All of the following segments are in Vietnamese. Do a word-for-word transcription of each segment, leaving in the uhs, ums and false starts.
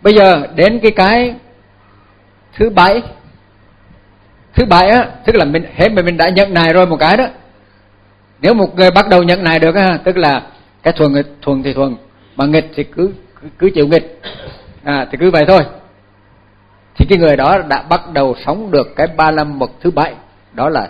Bây giờ đến cái cái thứ bảy. Thứ bảy á, tức là mình hết mình đã nhận này rồi một cái đó. Nếu một người bắt đầu nhận này được á, tức là cái thuần thuần thì thuần, mà nghịch thì cứ cứ, cứ chịu nghịch. À thì cứ vậy thôi. Thì cái người đó đã bắt đầu sống được cái ba la mật thứ bảy, đó là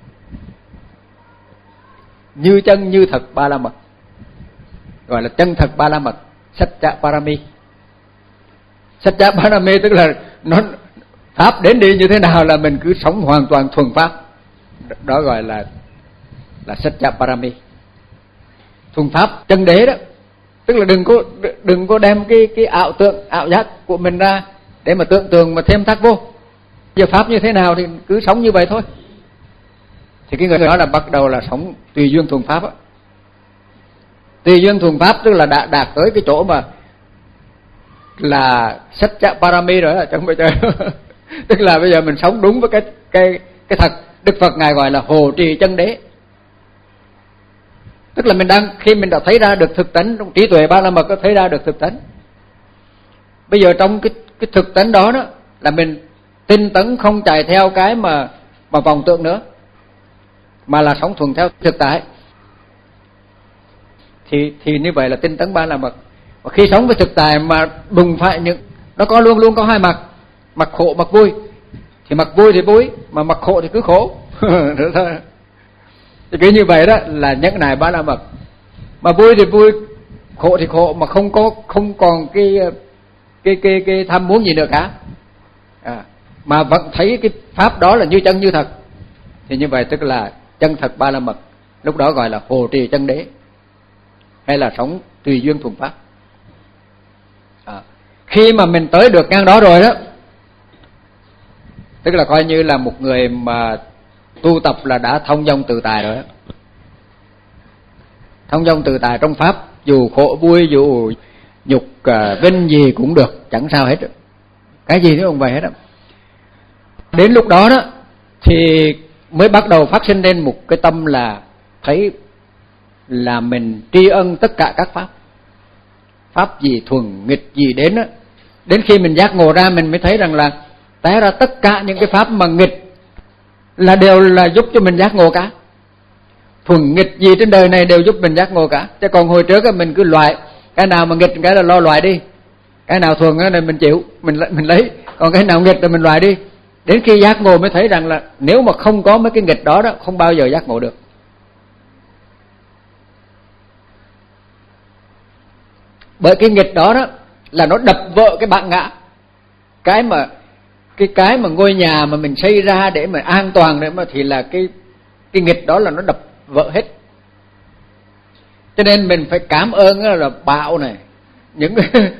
như chân như thật ba la mật, gọi là chân thật ba la mật, Satcha Parami. Satcha Parami tức là nó pháp đến đi như thế nào là mình cứ sống hoàn toàn thuần pháp, đó gọi là là Satcha Parami, thuần pháp chân đế đó. Tức là đừng có đừng có đem cái cái ảo tượng ảo giác của mình ra để mà tưởng tượng mà thêm thắt vô. Giờ pháp như thế nào thì cứ sống như vậy thôi. Thì cái người đó là bắt đầu là sống tùy duyên thuần pháp á. Tùy duyên thuần pháp tức là đã đạt tới cái chỗ mà là Satcha Parami rồi đó, chẳng bây giờ tức là bây giờ mình sống đúng với cái cái cái thật. Đức Phật ngài gọi là hồ trì chân đế. Tức là mình đang khi mình đã thấy ra được thực tánh trong trí tuệ ba la mật, có thấy ra được thực tánh. Bây giờ trong cái cái thực tánh đó đó là mình tinh tấn, không chạy theo cái mà mà vọng tưởng nữa, mà là sống thuần theo thực tại. Thì thì như vậy là tinh tấn ba la mật. Và khi sống với thực tại mà đùng phải những nó có luôn luôn có hai mặt, mặt khổ mặt vui. Thì mặt vui thì vui, mà mặt khổ thì cứ khổ. Thì cứ như vậy đó là nhẫn nại ba la mật. Mà vui thì vui, khổ thì khổ, mà không có không còn cái cái cái cái tham muốn gì nữa cả. À, mà vẫn thấy cái pháp đó là như chân như thật. Thì như vậy tức là chân thật ba la mật. Lúc đó gọi là hồ trì chân đế, hay là sống tùy duyên thuần pháp. À, khi mà mình tới được ngang đó rồi đó, tức là coi như là một người mà tu tập là đã thông dong tự tại rồi đó. Thông dong tự tại trong pháp, dù khổ vui, dù nhục uh, vinh gì cũng được, chẳng sao hết. Cái gì cũng không vậy hết đó. Đến lúc đó đó thì mới bắt đầu phát sinh lên một cái tâm là thấy là mình tri ân tất cả các pháp. Pháp gì thuần nghịch gì đến á, đến khi mình giác ngộ ra mình mới thấy rằng là té ra tất cả những cái pháp mà nghịch là đều là giúp cho mình giác ngộ cả. Thuần nghịch gì trên đời này đều giúp mình giác ngộ cả. Chứ còn hồi trước mình cứ loại, cái nào mà nghịch cái là lo loại đi, cái nào thuần á này mình chịu, mình mình lấy, còn cái nào nghịch là mình loại đi. Đến khi giác ngộ mới thấy rằng là nếu mà không có mấy cái nghịch đó đó, không bao giờ giác ngộ được. Bởi cái nghịch đó đó là nó đập vỡ cái bản ngã. Cái mà cái cái mà ngôi nhà mà mình xây ra để mà an toàn đấy mà thì là cái cái nghịch đó là nó đập vỡ hết. Cho nên mình phải cảm ơn là bão này, những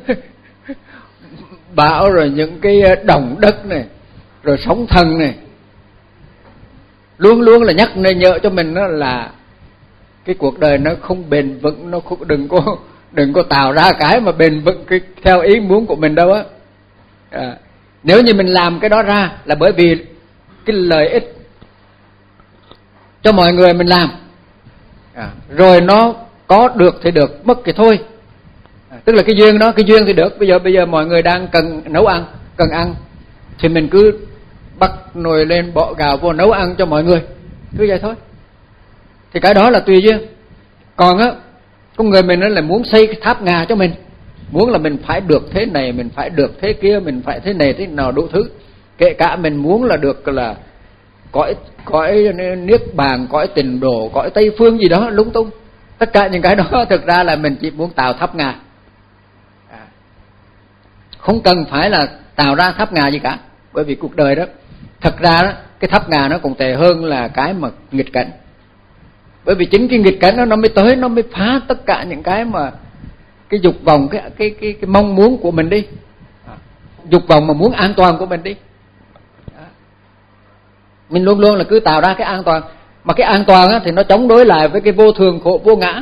bão rồi những cái đồng đất này, rồi sóng thần này, luôn luôn là nhắc nên nhớ cho mình đó là cái cuộc đời nó không bền vững, nó không, đừng có đừng có tạo ra cái mà bền vững cái theo ý muốn của mình đâu á. À, nếu như mình làm cái đó ra là bởi vì cái lợi ích cho mọi người mình làm, à, rồi nó có được thì được, mất thì thôi. À, tức là cái duyên đó, cái duyên thì được. Bây giờ bây giờ mọi người đang cần nấu ăn, cần ăn thì mình cứ bắt nồi lên bỏ gạo vô nấu ăn cho mọi người, cứ vậy thôi. Thì cái đó là tùy duyên. Còn á, con người mình nó là muốn xây cái tháp ngà cho mình, muốn là mình phải được thế này, mình phải được thế kia, mình phải thế này thế nào đủ thứ. Kể cả mình muốn là được là cõi cõi niết bàn, cõi tịnh độ, cõi tây phương gì đó lung tung. Tất cả những cái đó thực ra là mình chỉ muốn tạo tháp ngà, à, không cần phải là tạo ra tháp ngà gì cả. Bởi vì cuộc đời đó thật ra đó, cái tháp ngà nó còn tệ hơn là cái mà nghịch cảnh. Bởi vì chính cái nghịch cảnh đó nó mới tới, nó mới phá tất cả những cái mà cái dục vọng, cái cái cái cái mong muốn của mình đi, à, dục vọng mà muốn an toàn của mình đi. À, mình luôn luôn là cứ tạo ra cái an toàn, mà cái an toàn á, thì nó chống đối lại với cái vô thường khổ vô ngã.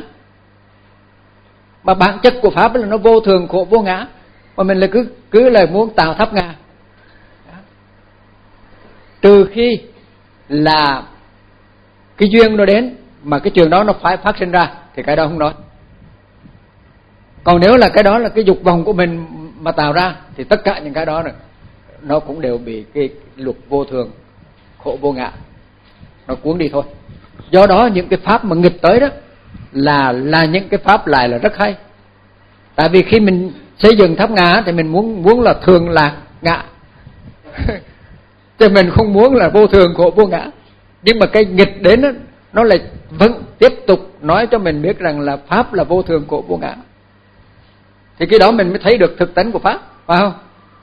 Mà bản chất của pháp là nó vô thường khổ vô ngã, mà mình là cứ cứ là muốn tạo tháp ngà. À, trừ khi là cái duyên nó đến mà cái trường đó nó phải phát sinh ra thì cái đó không nói. Còn nếu là cái đó là cái dục vọng của mình mà tạo ra, thì tất cả những cái đó này, nó cũng đều bị cái luật vô thường khổ vô ngã nó cuốn đi thôi. Do đó những cái pháp mà nghịch tới đó là là những cái pháp lại là rất hay. Tại vì khi mình xây dựng tháp ngã thì mình muốn muốn là thường lạc ngã chứ mình không muốn là vô thường khổ vô ngã. Nhưng mà cái nghịch đến đó, nó lại vẫn tiếp tục nói cho mình biết rằng là pháp là vô thường khổ vô ngã. Thì cái đó mình mới thấy được thực tánh của pháp, phải không?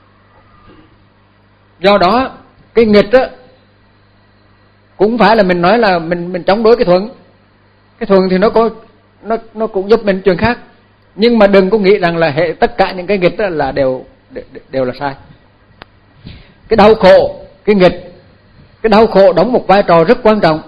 Do đó cái nghịch đó cũng phải là mình nói là mình mình chống đối cái thuận. Cái thuận thì nó có nó nó cũng giúp mình chuyện khác. Nhưng mà đừng có nghĩ rằng là hệ tất cả những cái nghịch đó là đều đều là sai. Cái đau khổ, cái nghịch, cái đau khổ đóng một vai trò rất quan trọng.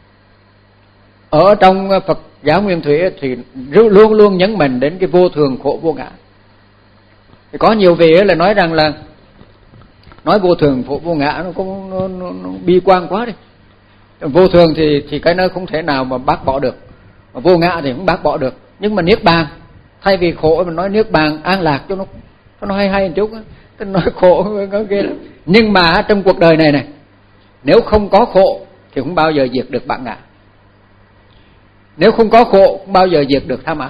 Ở trong Phật giáo Nguyên Thủy thì luôn luôn nhấn mạnh đến cái vô thường khổ vô ngã. Thì có nhiều vị là nói rằng là nói vô thường khổ vô ngã nó cũng nó, nó, nó bi quan quá đi. Vô thường thì thì cái nó không thể nào mà bác bỏ được, mà vô ngã thì không bác bỏ được. Nhưng mà niết bàn, thay vì khổ mình nói niết bàn an lạc cho nó cho nó hay hay một chút, tôi nói khổ có kia. Nhưng mà trong cuộc đời này này, nếu không có khổ thì không bao giờ diệt được bản ngã. Nếu không có khổ không bao giờ diệt được tham ái.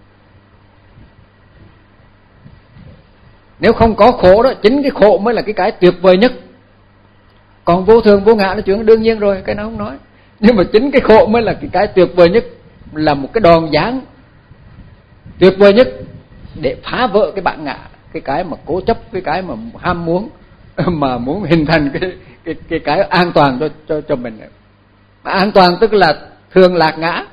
Nếu không có khổ đó, chính cái khổ mới là cái cái tuyệt vời nhất. Còn vô thường vô ngã là chuyện đương nhiên rồi, cái nó không nói. Nhưng mà chính cái khổ mới là cái cái tuyệt vời nhất, là một cái đòn giáng tuyệt vời nhất để phá vỡ cái bản ngã, cái cái mà cố chấp, cái cái mà ham muốn, mà muốn hình thành cái cái cái cái an toàn cho cho cho mình. Mà an toàn tức là thường lạc ngã.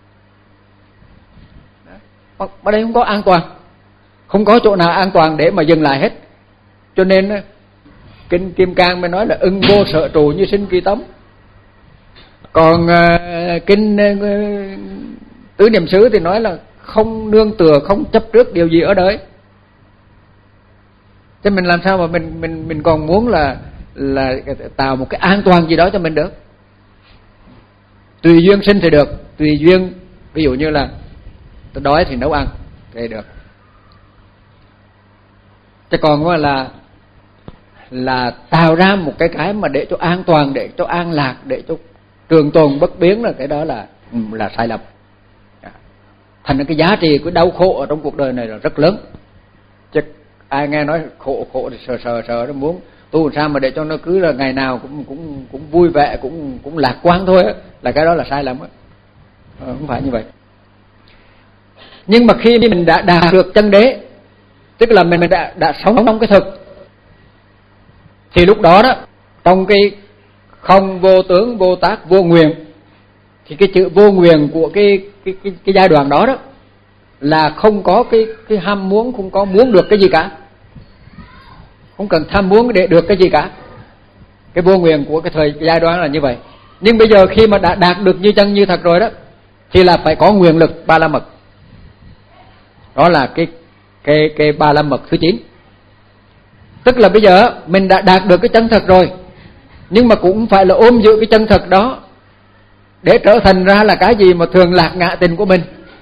Ở đây không có an toàn, không có chỗ nào an toàn để mà dừng lại hết. Cho nên kinh Kim Cang mới nói là ưng vô sở trụ như sinh kỳ tấm. Còn uh, kinh uh, Tứ Niệm xứ thì nói là không nương tựa, không chấp trước điều gì ở đời. Thế mình làm sao mà mình mình mình còn muốn là là tạo một cái an toàn gì đó cho mình được? Tùy duyên sinh thì được, tùy duyên, ví dụ như là tôi đói thì nấu ăn thì được. Chứ còn là là tạo ra một cái cái mà để cho an toàn, để cho an lạc, để cho trường tồn bất biến, là cái đó là là sai lầm. Thành ra cái giá trị của đau khổ ở trong cuộc đời này là rất lớn. Chứ ai nghe nói khổ khổ thì sờ sờ sờ nó muốn tu làm sao mà để cho nó cứ là ngày nào cũng cũng cũng vui vẻ, cũng cũng lạc quan thôi á, là cái đó là sai lầm á. Không phải như vậy. Nhưng mà khi mình đã đạt được chân đế, tức là mình đã đã sống trong cái thực, thì lúc đó đó, trong cái không vô tướng, vô tác, vô nguyện, thì cái chữ vô nguyện của cái cái cái, cái giai đoạn đó đó là không có cái cái ham muốn, không có muốn được cái gì cả, không cần tham muốn để được cái gì cả. Cái vô nguyện của cái thời cái giai đoạn là như vậy. Nhưng bây giờ khi mà đã đạt được như chân như thật rồi đó, thì là phải có nguyện lực ba la mật. Đó là cái cái cái ba la mật thứ chín. Tức là bây giờ mình đã đạt được cái chân thật rồi, nhưng mà cũng phải là ôm giữ cái chân thật đó để trở thành ra là cái gì mà thường lạc ngã tình của mình.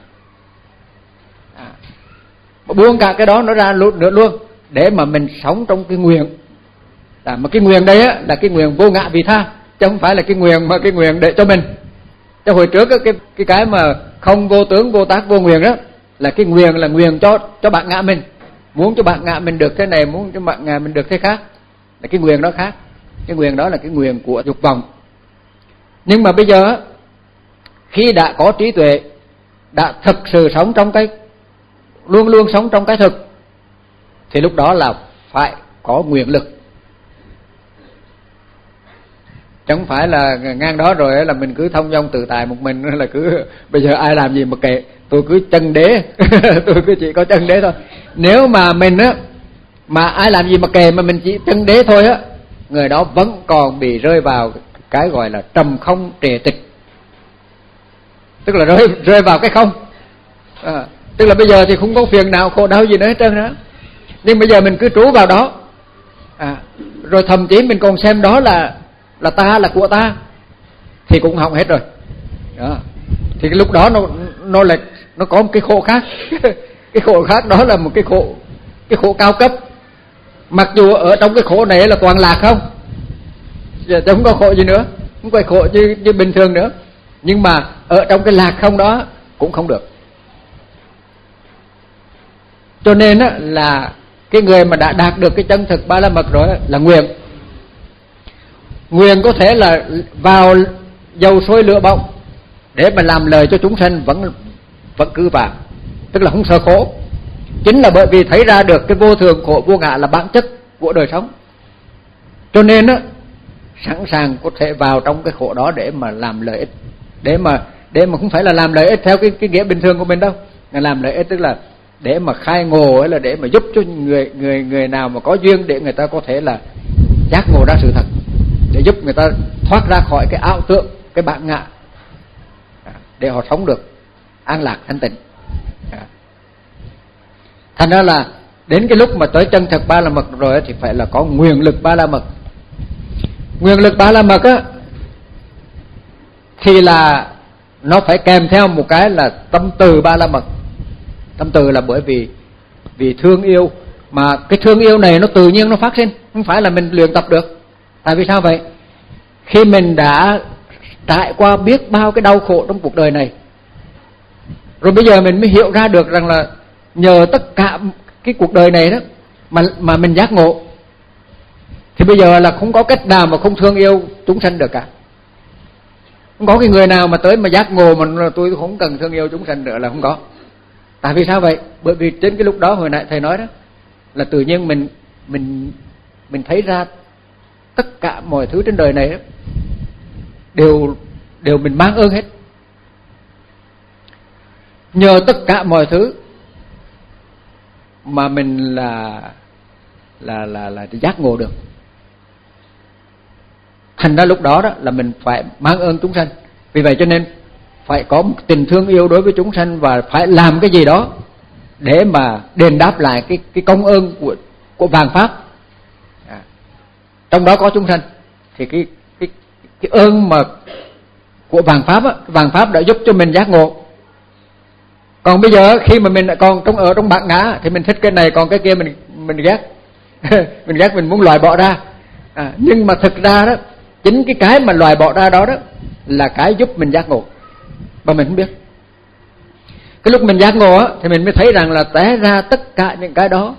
À, buông cả cái đó nó ra luôn nữa luôn, để mà mình sống trong cái nguyện. À, mà cái nguyện đây á là cái nguyện vô ngã vị tha, chứ không phải là cái nguyện mà cái nguyện để cho mình. Cho hồi trước á, cái cái cái mà không vô tướng, vô tác, vô nguyện đó là cái nguyện là nguyện cho cho bạn ngã mình, muốn cho bạn ngã mình được thế này, muốn cho bạn ngã mình được thế khác, là cái nguyện đó khác. Cái nguyện đó là cái nguyện của dục vọng. Nhưng mà bây giờ khi đã có trí tuệ, đã thực sự sống trong cái, luôn luôn sống trong cái thực, thì lúc đó là phải có nguyện lực. Chứ không phải là ngang đó rồi là mình cứ thông dong tự tại một mình, là cứ bây giờ ai làm gì mà kệ, tôi cứ chân đế tôi cứ chỉ có chân đế thôi. Nếu mà mình á, mà ai làm gì mà kệ mà mình chỉ chân đế thôi á, người đó vẫn còn bị rơi vào cái gọi là trầm không trề tịch. Tức là rơi rơi vào cái không. À, tức là bây giờ thì không có phiền nào khổ đau gì nữa hết trơn đó. Nhưng bây giờ mình cứ trú vào đó. À, rồi thậm chí mình còn xem đó là là ta, là của ta, thì cũng hỏng hết rồi. Đó. Thì cái lúc đó nó nó lại nó có một cái khổ khác. Cái khổ khác đó là một cái khổ, cái khổ cao cấp. Mặc dù ở trong cái khổ này là toàn lạc không, giờ không có khổ gì nữa, không có khổ như, như bình thường nữa, nhưng mà ở trong cái lạc không đó cũng không được. Cho nên á, là cái người mà đã đạt được cái chân thực ba la mật rồi là nguyện. Nguyện có thể là vào dầu sôi lửa bỏng để mà làm lời cho chúng sanh vẫn vẫn cứ vào, tức là không sợ khổ. Chính là bởi vì thấy ra được cái vô thường khổ vô ngã là bản chất của đời sống, cho nên á, sẵn sàng có thể vào trong cái khổ đó để mà làm lợi ích, để mà để mà không phải là làm lợi ích theo cái cái nghĩa bình thường của mình đâu, là làm lợi ích tức là để mà khai ngộ, hay là để mà giúp cho người người người nào mà có duyên để người ta có thể là giác ngộ ra sự thật, để giúp người ta thoát ra khỏi cái ảo tưởng, cái bản ngã, để họ sống được an lạc thanh tịnh. Thành ra là đến cái lúc mà tới chân thực ba la mật rồi thì phải là có nguyện lực ba la mật. Nguyện lực ba la mật á thì là nó phải kèm theo một cái là tâm từ ba la mật. Tâm từ là bởi vì vì thương yêu, mà cái thương yêu này nó tự nhiên nó phát sinh, không phải là mình luyện tập được. Tại vì sao vậy? Khi mình đã trải qua biết bao cái đau khổ trong cuộc đời này, rồi bây giờ mình mới hiểu ra được rằng là nhờ tất cả cái cuộc đời này đó mà mà mình giác ngộ, thì bây giờ là không có cách nào mà không thương yêu chúng sanh được cả. Không có cái người nào mà tới mà giác ngộ mà tôi không cần thương yêu chúng sanh nữa là không có. Tại vì sao vậy? Bởi vì trên cái lúc đó hồi nãy thầy nói đó là tự nhiên mình mình mình thấy ra tất cả mọi thứ trên đời này đó, đều đều mình mang ơn hết. Nhờ tất cả mọi thứ mà mình là là là là giác ngộ được. Thành ra lúc đó đó là mình phải mang ơn chúng sanh. Vì vậy cho nên phải có một tình thương yêu đối với chúng sanh và phải làm cái gì đó để mà đền đáp lại cái cái công ơn của của vạn pháp. À, trong đó có chúng sanh thì cái cái cái ơn mà của vạn pháp á, vạn pháp đã giúp cho mình giác ngộ. Còn bây giờ khi mà mình còn trong ở trong bản ngã thì mình thích cái này, còn cái kia mình mình ghét. Mình ghét, mình muốn loại bỏ ra. À, nhưng mà thực ra đó, chính cái cái mà loại bỏ ra đó đó là cái giúp mình giác ngộ mà mình không biết. Cái lúc mình giác ngộ á thì mình mới thấy rằng là té ra tất cả những cái đó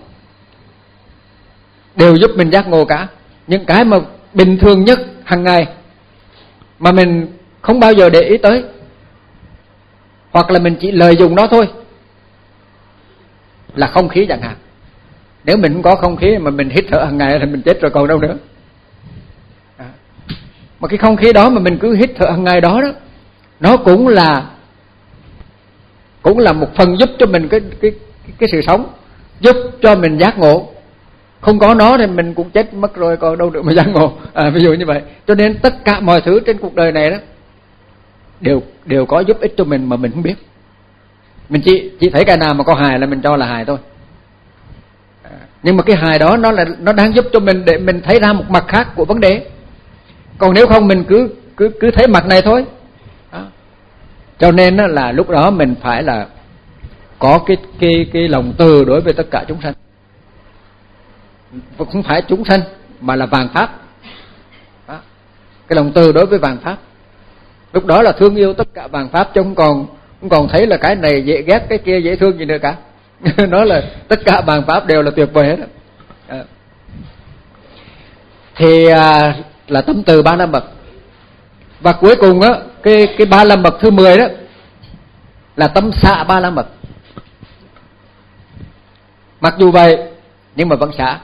đều giúp mình giác ngộ cả. Những cái mà bình thường nhất hàng ngày mà mình không bao giờ để ý tới, hoặc là mình chỉ lợi dụng nó thôi, là không khí chẳng hạn. Nếu mình không có không khí mà mình hít thở hàng ngày thì mình chết rồi còn đâu nữa. À, mà cái không khí đó mà mình cứ hít thở hàng ngày đó đó, nó cũng là cũng là một phần giúp cho mình cái cái cái, cái sự sống, giúp cho mình giác ngộ. Không có nó thì mình cũng chết mất rồi còn đâu được mà giác ngộ. À, ví dụ như vậy. Cho nên tất cả mọi thứ trên cuộc đời này đó đều đều có giúp ích cho mình mà mình không biết. Mình chỉ chỉ thấy cái nào mà có hài là mình cho là hài thôi. À, nhưng mà cái hài đó nó là nó đang giúp cho mình để mình thấy ra một mặt khác của vấn đề. Còn nếu không mình cứ cứ cứ thấy mặt này thôi. Đó. Cho nên là lúc đó mình phải là có cái cái cái lòng từ đối với tất cả chúng sanh. Không phải chúng sanh mà là vạn pháp. Đó. Cái lòng từ đối với vạn pháp. Lúc đó là thương yêu tất cả vạn pháp, chứ không còn không còn thấy là cái này dễ ghét, cái kia dễ thương gì nữa cả. Nói là tất cả vạn pháp đều là tuyệt vời hết. À. Thì à, là tâm từ ba la mật. Và cuối cùng á, cái cái ba la mật thứ mười đó là tâm xả ba la mật. Mặc dù vậy nhưng mà vẫn xả.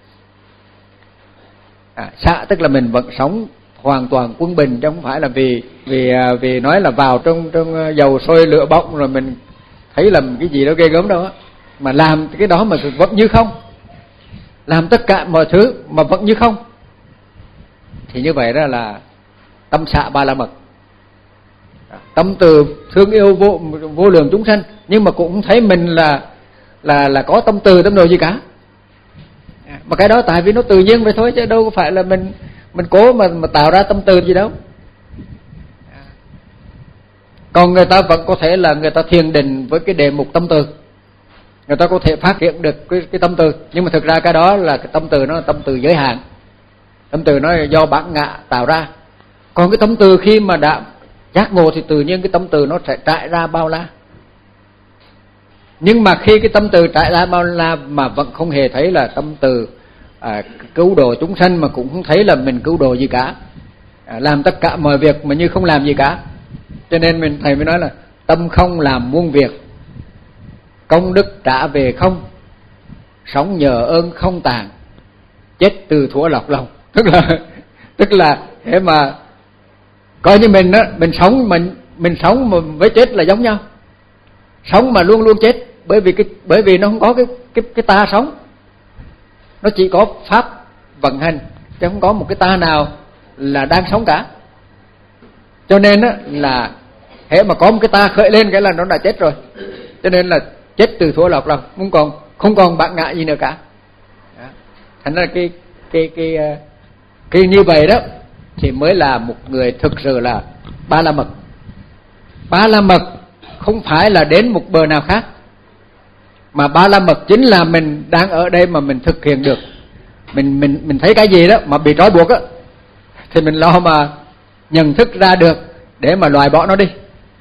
À, xả tức là mình vẫn sống hoàn toàn quân bình, chứ không phải là vì vì vì nói là vào trong trong dầu sôi lửa bỏng rồi mình thấy làm cái gì đó ghê gớm đâu á, mà làm cái đó mà vẫn như không, làm tất cả mọi thứ mà vẫn như không, thì như vậy đó là tâm xả ba la mật. Tâm từ thương yêu vô vô lượng chúng sanh, nhưng mà cũng không thấy mình là là là có tâm từ tâm đồ gì cả. Mà cái đó tại vì nó tự nhiên vậy thôi, chứ đâu có phải là mình mình cố mà mà tạo ra tâm từ gì đâu. Còn người ta vẫn có thể là người ta thiền định với cái đề mục tâm từ. người ta có thể phát hiện được cái, cái tâm từ, nhưng mà thực ra cái đó là cái tâm từ nó là tâm từ giới hạn, tâm từ nó là do bản ngã tạo ra. Còn cái tâm từ khi mà đã giác ngộ thì tự nhiên cái tâm từ nó sẽ trải ra bao la. Nhưng mà khi cái tâm từ trải ra bao la mà vẫn không hề thấy là tâm từ à, cứu độ chúng sanh, mà cũng không thấy là mình cứu độ gì cả, à, làm tất cả mọi việc mà như không làm gì cả. Cho nên mình thầy mới nói là tâm không làm muôn việc, công đức trả về không, sống nhờ ơn không tàn, chết từ thuở lọc lòng. Tức là tức là để mà coi như mình đó, mình sống mình mình sống mà với chết là giống nhau. Sống mà luôn luôn chết, bởi vì cái bởi vì nó không có cái cái cái ta sống. Nó chỉ có pháp vận hành, chứ không có một cái ta nào là đang sống cả. Cho nên đó là hễ mà có một cái ta khởi lên cái là nó đã chết rồi. Cho nên là chết từ thuở lọc lòng, không còn không còn bản ngã gì nữa cả. Đó. Thành ra cái cái cái cái như vậy đó thì mới là một người thực sự là ba la mật. Ba la mật không phải là đến một bờ nào khác, mà ba la mật chính là mình đang ở đây mà mình thực hiện được. Mình mình mình thấy cái gì đó mà bị trói buộc á, thì mình lo mà nhận thức ra được để mà loại bỏ nó đi.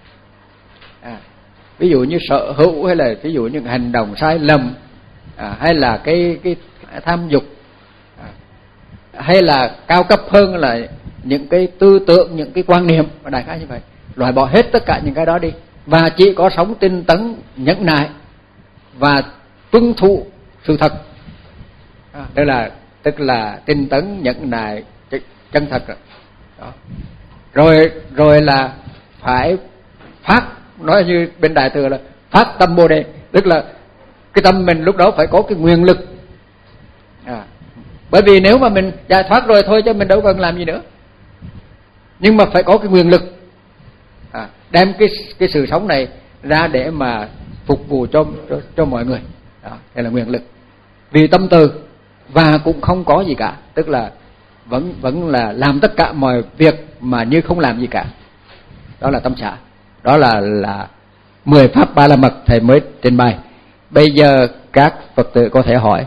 À, ví dụ như sở hữu, hay là ví dụ như hành động sai lầm, à, hay là cái cái tham dục, à, hay là cao cấp hơn là những cái tư tưởng, những cái quan niệm, đại khái như vậy. Loại bỏ hết tất cả những cái đó đi, và chỉ có sống tinh tấn, nhẫn nại và tuân thủ sự thật. À, đây là tức là tinh tấn, nhẫn nại, chân thật rồi. Đó. Rồi rồi là phải phát, nói như bên Đại Thừa là phát tâm Bồ Đề, tức là cái tâm mình lúc đó phải có cái nguyện lực. À, bởi vì nếu mà mình giải thoát rồi thôi chứ mình đâu cần làm gì nữa. Nhưng mà phải có cái nguyện lực, à, đem cái cái sự sống này ra để mà phục vụ cho cho, cho mọi người. Đó, đây là nguyện lực. Vì tâm từ và cũng không có gì cả, tức là vẫn vẫn là làm tất cả mọi việc mà như không làm gì cả. Đó là tâm xả. Đó là là mười pháp ba la mật thầy mới trình bày. Bây giờ các Phật tử có thể hỏi.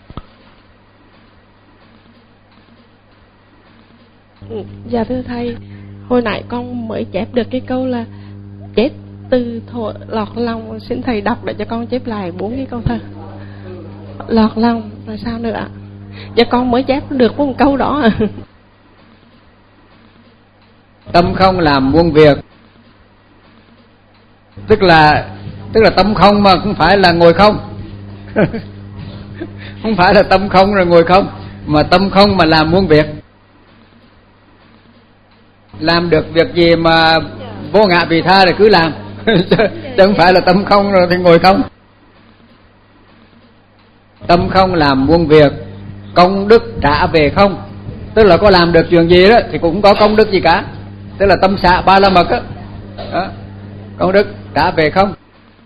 Dạ thưa thầy, hồi nãy con mới chép được cái câu là chết từ thuở lọt lòng, xin thầy đọc để cho con chép lại bốn cái câu thơ. Lọt lòng là sao nữa ạ? Dạ con mới chép được một câu đó à. Tâm không làm muôn việc, tức là tức là tâm không mà không phải là ngồi không. Không phải là tâm không rồi ngồi không, mà tâm không mà làm muôn việc. Làm được việc gì mà vô ngã vị tha thì cứ làm. Chứ không phải là tâm không rồi thì ngồi không. Tâm không làm muôn việc, công đức trả về không. Tức là có làm được chuyện gì đó thì cũng không có công đức gì cả. Tức là tâm xạ ba la mật á. Đó. Công đức trả về không.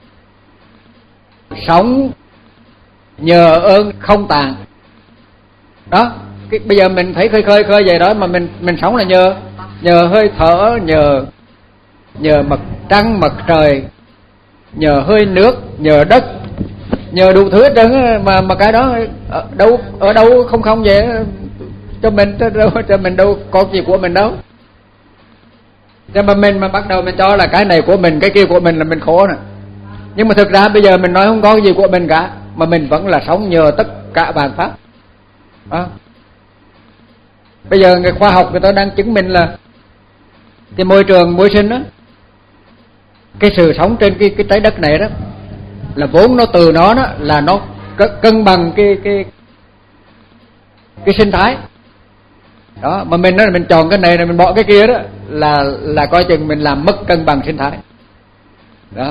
Sống nhờ ơn không tàn. Đó, cái, bây giờ mình thấy khơi khơi khơi vậy đó, mà mình mình sống là nhờ nhờ hơi thở, nhờ nhờ mặt trăng mặt trời, nhờ hơi nước, nhờ đất, nhờ đủ thứ hết trơn á, mà mà cái đó ở đâu ở đâu không không vậy cho mình, đâu cho mình đâu có gì của mình đâu. Cho mà mình mà bắt đầu mình cho là cái này của mình, cái kia của mình là mình khổ nè. Nhưng mà thực ra bây giờ mình nói không có gì của mình cả, mà mình vẫn là sống nhờ tất cả vạn pháp. Đó. Bây giờ người khoa học người ta đang chứng minh là cái môi trường môi sinh đó, cái sự sống trên cái cái trái đất này đó là vốn nó từ nó đó là nó cân bằng cái cái cái sinh thái. Đó, mà mình nói là mình chọn cái này là mình bỏ cái kia đó là là coi chừng mình làm mất cân bằng sinh thái. Đó.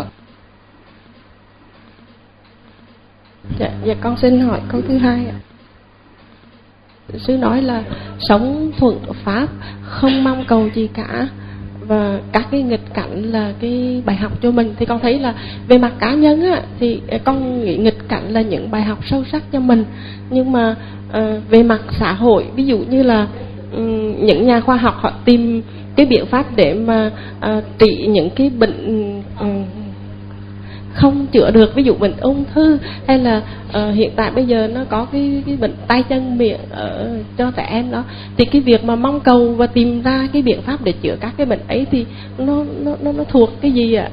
Dạ, dạ con xin hỏi câu thứ hai ạ. Sư nói là sống thuận pháp, không mong cầu gì cả, và các cái nghịch cảnh là cái bài học cho mình. Thì con thấy là về mặt cá nhân á, thì con nghĩ nghịch cảnh là những bài học sâu sắc cho mình. Nhưng mà uh, về mặt xã hội, ví dụ như là um, những nhà khoa học họ tìm cái biện pháp để mà uh, trị những cái bệnh um, không chữa được, ví dụ bệnh ung thư hay là uh, hiện tại bây giờ nó có cái cái bệnh tay chân miệng ở cho trẻ em đó, thì cái việc mà mong cầu và tìm ra cái biện pháp để chữa các cái bệnh ấy thì nó nó nó, nó thuộc cái gì ạ?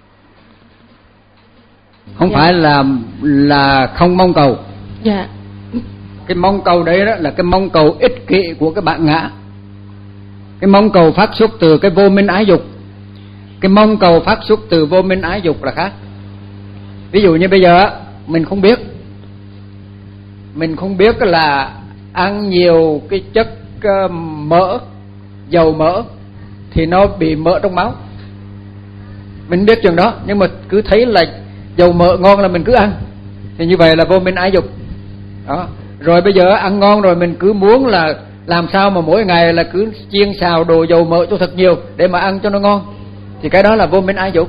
Không dạ. phải là là không mong cầu. Dạ. Cái mong cầu đấy đó là cái mong cầu ích kỷ của cái bạn ngã. Cái mong cầu phát xuất từ cái vô minh ái dục. Cái mong cầu phát xuất từ vô minh ái dục là khác. Ví dụ như bây giờ mình không biết, mình không biết là ăn nhiều cái chất mỡ, dầu mỡ thì nó bị mỡ trong máu. Mình biết chừng đó, nhưng mà cứ thấy là dầu mỡ ngon là mình cứ ăn, thì như vậy là vô minh ái dục đó. Rồi bây giờ ăn ngon rồi mình cứ muốn là làm sao mà mỗi ngày là cứ chiên xào đồ dầu mỡ cho thật nhiều để mà ăn cho nó ngon, thì cái đó là vô minh ái dục.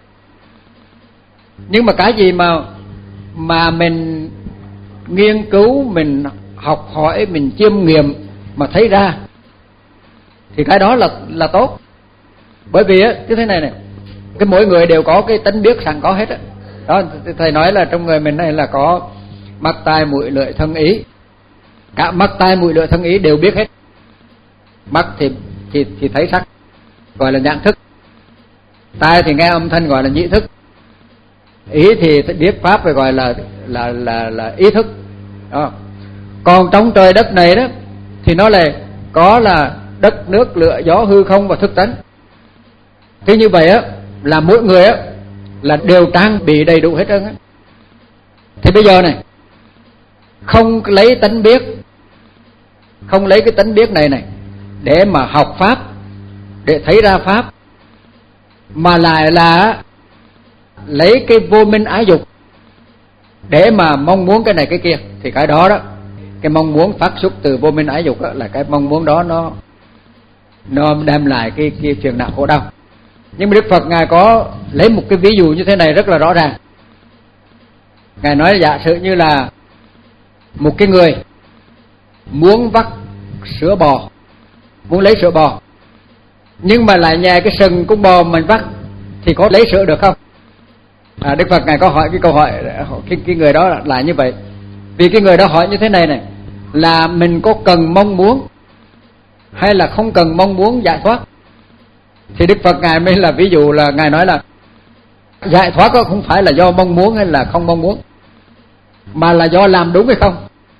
Nhưng mà cái gì mà mà mình nghiên cứu, mình học hỏi, mình chiêm nghiệm mà thấy ra thì cái đó là là tốt. Bởi vì á, cái thế này này, cái mỗi người đều có cái tánh biết sẵn có hết á. Đó, thầy nói là trong người mình này là có mắt, tai, mũi, lưỡi, thân, ý. Cả mắt, tai, mũi, lưỡi, thân, ý đều biết hết. Mắt thì thì thì thấy sắc, gọi là nhãn thức. Tai thì nghe âm thanh, gọi là nhĩ thức. Ý thì biết pháp, phải gọi là là là là ý thức. Đó. Còn trong trời đất này đó thì nó là có là đất, nước, lửa, gió, hư không và thức tánh. Thế như vậy á là mỗi người á là đều trang bị đầy đủ hết trơn á. Thì bây giờ này, không lấy tánh biết, không lấy cái tánh biết này này để mà học pháp, để thấy ra pháp, mà lại là lấy cái vô minh ái dục để mà mong muốn cái này cái kia, thì cái đó đó, cái mong muốn phát xuất từ vô minh ái dục đó, là cái mong muốn đó nó nó đem lại cái cái phiền não khổ đau. Nhưng mà Đức Phật Ngài có lấy một cái ví dụ như thế này rất là rõ ràng. Ngài nói giả sử như là một cái người muốn vắt sữa bò, muốn lấy sữa bò, nhưng mà lại nhè cái sừng con bò mình vắt thì có lấy sữa được không? À, Đức Phật Ngài có hỏi cái câu hỏi, cái, cái người đó là như vậy. Vì cái người đó hỏi như thế này này, là mình có cần mong muốn hay là không cần mong muốn giải thoát. Thì Đức Phật Ngài mới là ví dụ là Ngài nói là giải thoát đó không phải là do mong muốn hay là không mong muốn, mà là do làm đúng hay không.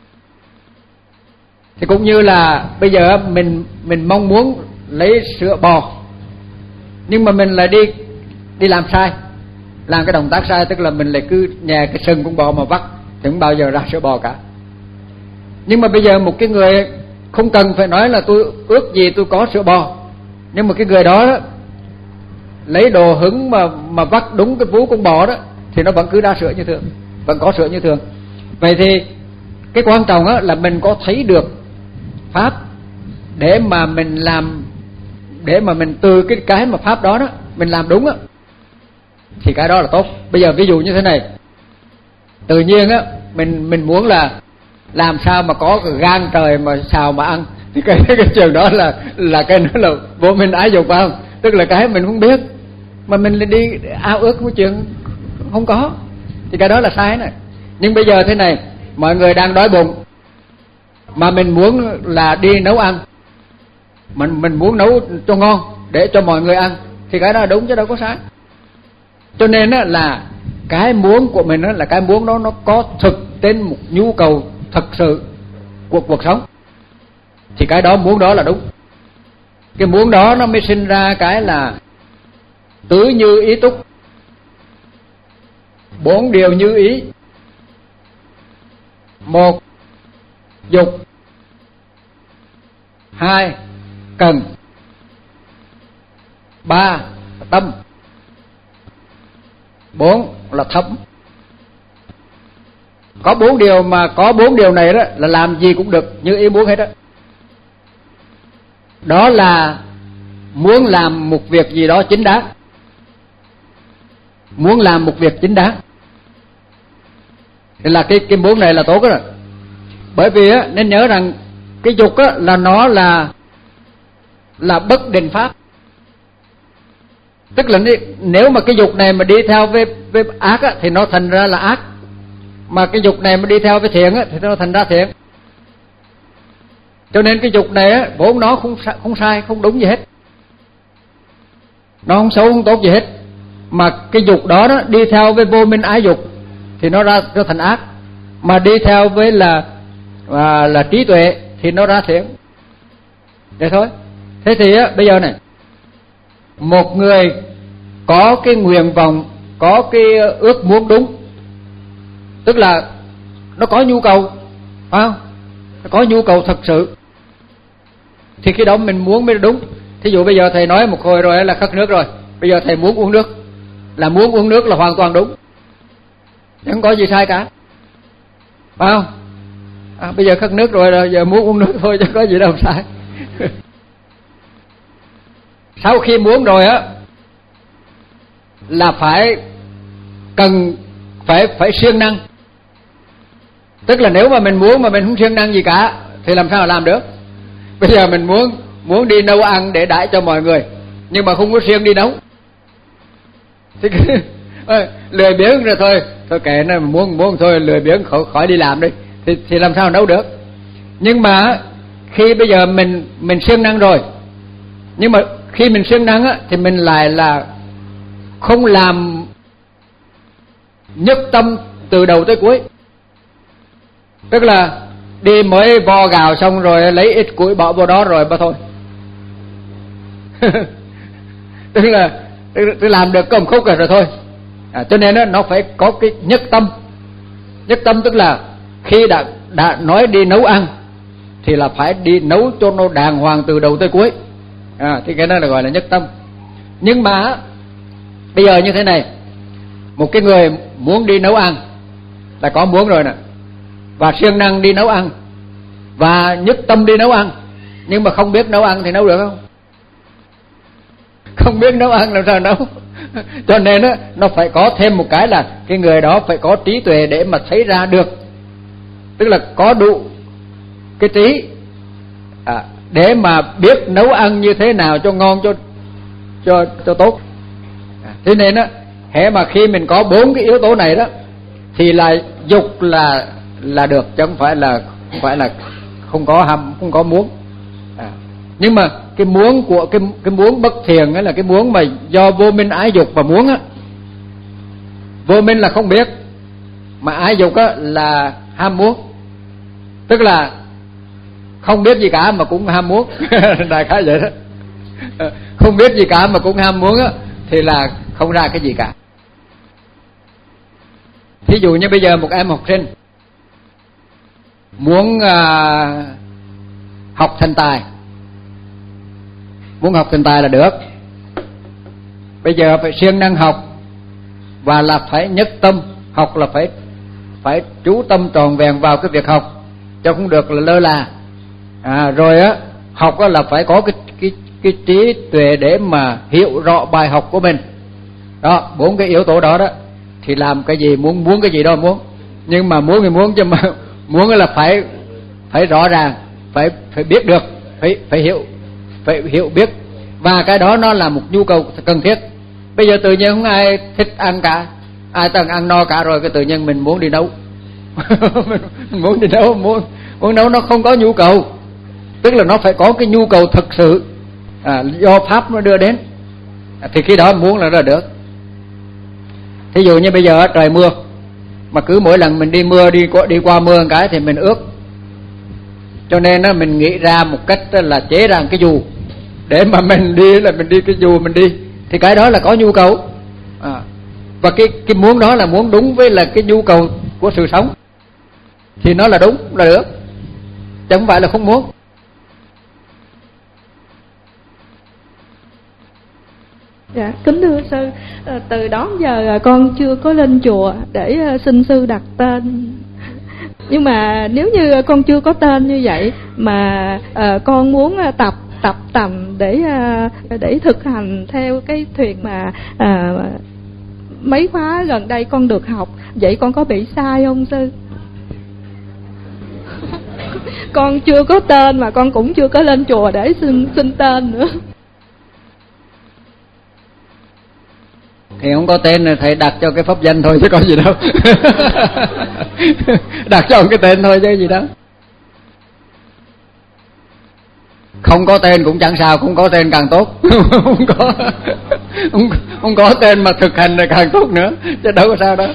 Thì cũng như là bây giờ mình mình mong muốn lấy sữa bò, nhưng mà mình lại đi đi làm sai, làm cái động tác sai, tức là mình lại cứ nhè cái sừng con bò mà vắt thì không bao giờ ra sữa bò cả. Nhưng mà bây giờ một cái người không cần phải nói là tôi ước gì tôi có sữa bò, nhưng mà cái người đó, đó lấy đồ hứng mà mà vắt đúng cái vú con bò đó thì nó vẫn cứ ra sữa như thường, vẫn có sữa như thường. Vậy thì cái quan trọng á là mình có thấy được pháp để mà mình làm, để mà mình từ cái cái mà pháp đó đó mình làm đúng á, thì cái đó là tốt. Bây giờ ví dụ như thế này, tự nhiên á mình mình muốn là làm sao mà có cái gan trời mà xào mà ăn, thì cái cái trường đó là là cái nó là vô minh ái dục, phải không? Tức là cái mình không biết mà mình lại đi ao ước cái chuyện không có, thì cái đó là sai này. Nhưng bây giờ thế này, mọi người đang đói bụng mà mình muốn là đi nấu ăn, mình mình muốn nấu cho ngon để cho mọi người ăn, thì cái đó là đúng chứ đâu có sai. Cho nên á là cái muốn của mình á là cái muốn đó nó có thực trên một nhu cầu thật sự của cuộc sống, thì cái đó muốn đó là đúng. Cái muốn đó nó mới sinh ra cái là tứ như ý túc, bốn điều như ý. Một, dục. Hai, cần. Ba, tâm. Bốn là thấm. Có bốn điều, mà có bốn điều này đó là làm gì cũng được như ý muốn hết đó. Đó là muốn làm một việc gì đó chính đáng, muốn làm một việc chính đáng, thì là cái cái muốn này là tốt rồi. Bởi vì á, nên nhớ rằng cái dục á là nó là là bất định pháp. Tức là nếu mà cái dục này mà đi theo với, với ác á, thì nó thành ra là ác. Mà cái dục này mà đi theo với thiện á, thì nó thành ra thiện. Cho nên cái dục này á, vốn nó không, không sai, không đúng gì hết. Nó không xấu, không tốt gì hết. Mà cái dục đó, đó đi theo với vô minh ái dục thì nó ra nó thành ác. Mà đi theo với là à, là trí tuệ thì nó ra thiện. Vậy thôi. Thế thì á, bây giờ này, một người có cái nguyện vọng, có cái ước muốn đúng, tức là nó có nhu cầu, phải không? Nó có nhu cầu thật sự, thì khi đó mình muốn mới đúng. Thí dụ bây giờ thầy nói một hồi rồi là khát nước rồi, bây giờ thầy muốn uống nước, là muốn uống nước là hoàn toàn đúng, chẳng có gì sai cả, phải không? À, bây giờ khát nước rồi, rồi giờ muốn uống nước thôi, chẳng có gì đâu sai. Sau khi muốn rồi á, là phải cần phải phải siêng năng. Tức là nếu mà mình muốn mà mình không siêng năng gì cả thì làm sao làm được? Bây giờ mình muốn muốn đi nấu ăn để đãi cho mọi người, nhưng mà không có siêng đi nấu thì lười biếng rồi thôi, thôi kệ nó, muốn muốn thôi lười biếng khỏi, khỏi đi làm đi, thì thì làm sao nấu được? Nhưng mà khi bây giờ mình mình siêng năng rồi, nhưng mà khi mình siêng năng á, thì mình lại là không làm nhất tâm từ đầu tới cuối. Tức là đi mới vo gạo xong rồi lấy ít củi bỏ vào đó rồi mà thôi. Tức là tôi làm được công khúc rồi thôi. À, cho nên đó, nó phải có cái nhất tâm. Nhất tâm tức là khi đã đã nói đi nấu ăn thì là phải đi nấu cho nó đàng hoàng từ đầu tới cuối. À, thì cái đó là gọi là nhất tâm. Nhưng mà bây giờ như thế này, một cái người muốn đi nấu ăn là có muốn rồi nè, và siêng năng đi nấu ăn, và nhất tâm đi nấu ăn, nhưng mà không biết nấu ăn thì nấu được không? Không biết nấu ăn làm sao nấu? Cho nên đó, nó phải có thêm một cái là cái người đó phải có trí tuệ để mà thấy ra được, tức là có đủ cái trí à, để mà biết nấu ăn như thế nào cho ngon, cho cho cho tốt. À, thế nên á, hễ mà khi mình có bốn cái yếu tố này đó thì là dục là là được, chứ không phải là không phải là không có ham, không có muốn. À, nhưng mà cái muốn của cái cái muốn bất thiện ấy là cái muốn mà do vô minh ái dục và muốn á. Vô minh là không biết, mà ái dục á là ham muốn, tức là không biết gì cả mà cũng ham muốn. Đại khái vậy đó. Không biết gì cả mà cũng ham muốn á, thì là không ra cái gì cả. Thí dụ như bây giờ một em học sinh muốn à, học thành tài, muốn học thành tài là được. Bây giờ phải siêng năng học, và là phải nhất tâm học, là phải phải chú tâm tròn vẹn vào cái việc học, chứ không được là lơ là. À, rồi á, học á là phải có cái cái cái trí tuệ để mà hiểu rõ bài học của mình. Đó, bốn cái yếu tố đó đó thì làm cái gì muốn muốn cái gì đó muốn. Nhưng mà muốn thì muốn, chứ mà muốn là phải phải rõ ràng, phải phải biết được, phải phải hiểu, phải hiểu biết, và cái đó nó là một nhu cầu cần thiết. Bây giờ tự nhiên không ai thích ăn cả, ai từng ăn no cả rồi, cái tự nhiên mình muốn đi nấu. Mình muốn đi nấu, muốn muốn nấu, nó không có nhu cầu, tức là nó phải có cái nhu cầu thực sự à, do pháp nó đưa đến, à, thì khi đó muốn là ra được. Thí dụ như bây giờ trời mưa, mà cứ mỗi lần mình đi mưa, đi qua, đi qua mưa một cái thì mình ướt, cho nên đó, mình nghĩ ra một cách là chế ra cái dù để mà mình đi, là mình đi cái dù mình đi, thì cái đó là có nhu cầu. À, và cái cái muốn đó là muốn đúng với là cái nhu cầu của sự sống, thì nó là đúng là được, chứ không phải là không muốn. Dạ, kính thưa sư, từ đó giờ con chưa có lên chùa để xin sư đặt tên. Nhưng mà nếu như con chưa có tên như vậy mà uh, con muốn tập tập tầm để uh, để thực hành theo cái thuyền mà uh, mấy khóa gần đây con được học, vậy con có bị sai không sư? Con chưa có tên mà con cũng chưa có lên chùa để xin xin tên nữa. Thì không có tên là thầy đặt cho cái pháp danh thôi chứ có gì đâu. Đặt cho cái tên thôi chứ gì đâu. Không có tên cũng chẳng sao, không có tên càng tốt. Không có không, không có tên mà thực hành là càng tốt nữa, chứ đâu có sao đâu.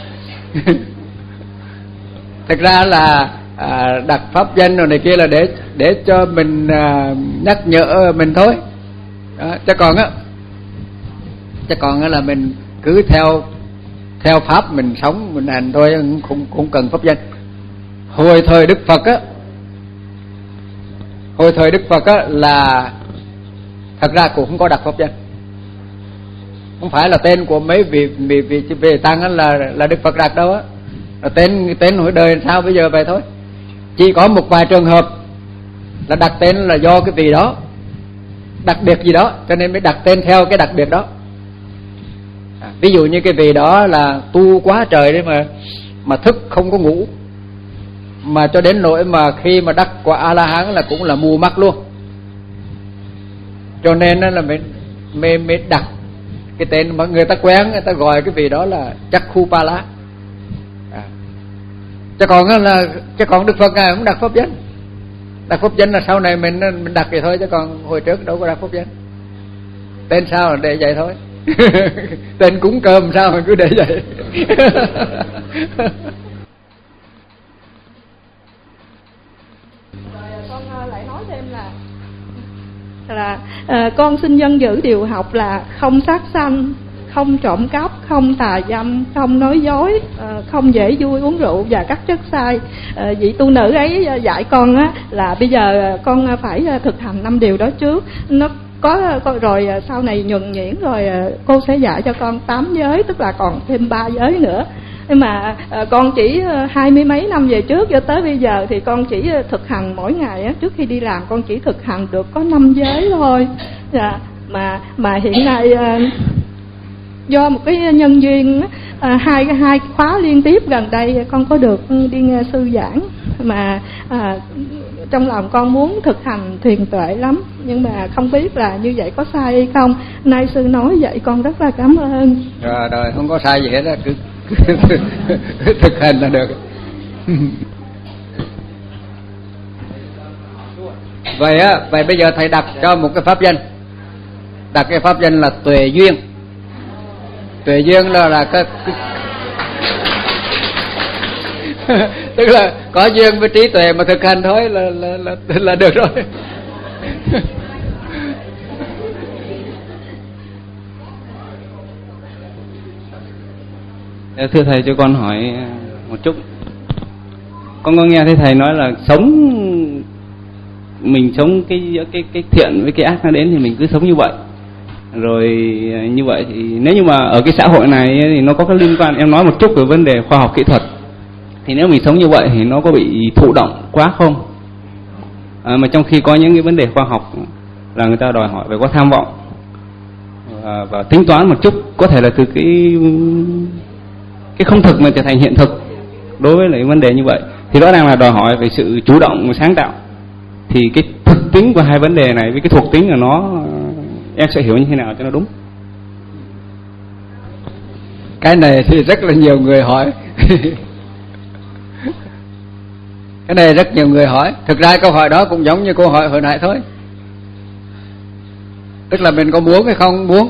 Thực ra là à, đặt pháp danh rồi này kia là để để cho mình à, nhắc nhở mình thôi. Đó, chứ còn á, chứ còn á là mình cứ theo theo pháp mình sống mình hành thôi, không không cần pháp danh. Hồi thời Đức Phật á, hồi thời Đức Phật á là thật ra cũng không có đặt pháp danh. Không phải là tên của mấy vị vị vị vị tăng á là là Đức Phật đặt đâu á. Là tên tên hồi đời sao bây giờ vậy thôi. Chỉ có một vài trường hợp là đặt tên là do cái vị đó đặc biệt gì đó, cho nên mới đặt tên theo cái đặc biệt đó. À, ví dụ như cái vị đó là tu quá trời đấy mà mà thức không có ngủ, mà cho đến nỗi mà khi mà đắc quả A La Hán là cũng là mù mắt luôn. Cho nên là mình mới mới đặt cái tên mà người ta quen, người ta gọi cái vị đó là Chakkupala. À. Chứ còn là chứ còn Đức Phật ngài cũng đặt pháp danh. Đặt pháp danh là sau này mình mình đặt vậy thôi, chứ còn hồi trước đâu có đặt pháp danh. Tên sao là để vậy thôi. Tên cúng cơm sao mà cứ để vậy. Con lại nói thêm là là à, con xin dân giữ điều học là không sát sanh, không trộm cắp, không tà dâm, không nói dối, à, không dễ vui uống rượu và các chất sai. À, vị tu nữ ấy dạy con á là bây giờ con phải thực hành năm điều đó trước. Nó có, có rồi sau này nhuần nhuyễn rồi cô sẽ dạy cho con tám giới, tức là còn thêm ba giới nữa. Nhưng mà à, con chỉ hai mươi mấy năm về trước cho tới bây giờ thì con chỉ thực hành mỗi ngày á, trước khi đi làm con chỉ thực hành được có năm giới thôi. Dạ, mà mà hiện nay à, do một cái nhân duyên à, hai hai khóa liên tiếp gần đây con có được đi nghe sư giảng, mà à, trong lòng con muốn thực hành thiền tuệ lắm, nhưng mà không biết là như vậy có sai hay không. Nay sư nói vậy con rất là cảm ơn. Rồi rồi, không có sai gì hết á, cứ, cứ, cứ thực hành là được. Vậy á, vậy bây giờ thầy đặt cho một cái pháp danh. Đặt cái pháp danh là tuệ duyên. Tuệ duyên là là cái, cái tức là có duyên với trí tuệ mà thực hành thôi là là là, là được rồi. Thưa thầy, cho con hỏi một chút. Con có nghe thấy thầy nói là sống mình sống cái cái cái thiện với cái ác nó đến thì mình cứ sống như vậy. Rồi như vậy thì nếu như mà ở cái xã hội này thì nó có cái liên quan, em nói một chút về vấn đề khoa học kỹ thuật. Thì nếu mình sống như vậy thì nó có bị thụ động quá không? À, mà trong khi có những cái vấn đề khoa học là người ta đòi hỏi phải có tham vọng và, và tính toán một chút, có thể là từ cái cái không thực mà trở thành hiện thực. Đối với lại vấn đề như vậy thì rõ ràng là đòi hỏi về sự chủ động và sáng tạo. Thì cái thực tính của hai vấn đề này với cái thuộc tính của nó, em sẽ hiểu như thế nào cho nó đúng? Cái này thì rất là nhiều người hỏi. Cái này rất nhiều người hỏi. Thực ra câu hỏi đó cũng giống như câu hỏi hồi nãy thôi. Tức là mình có muốn hay không muốn.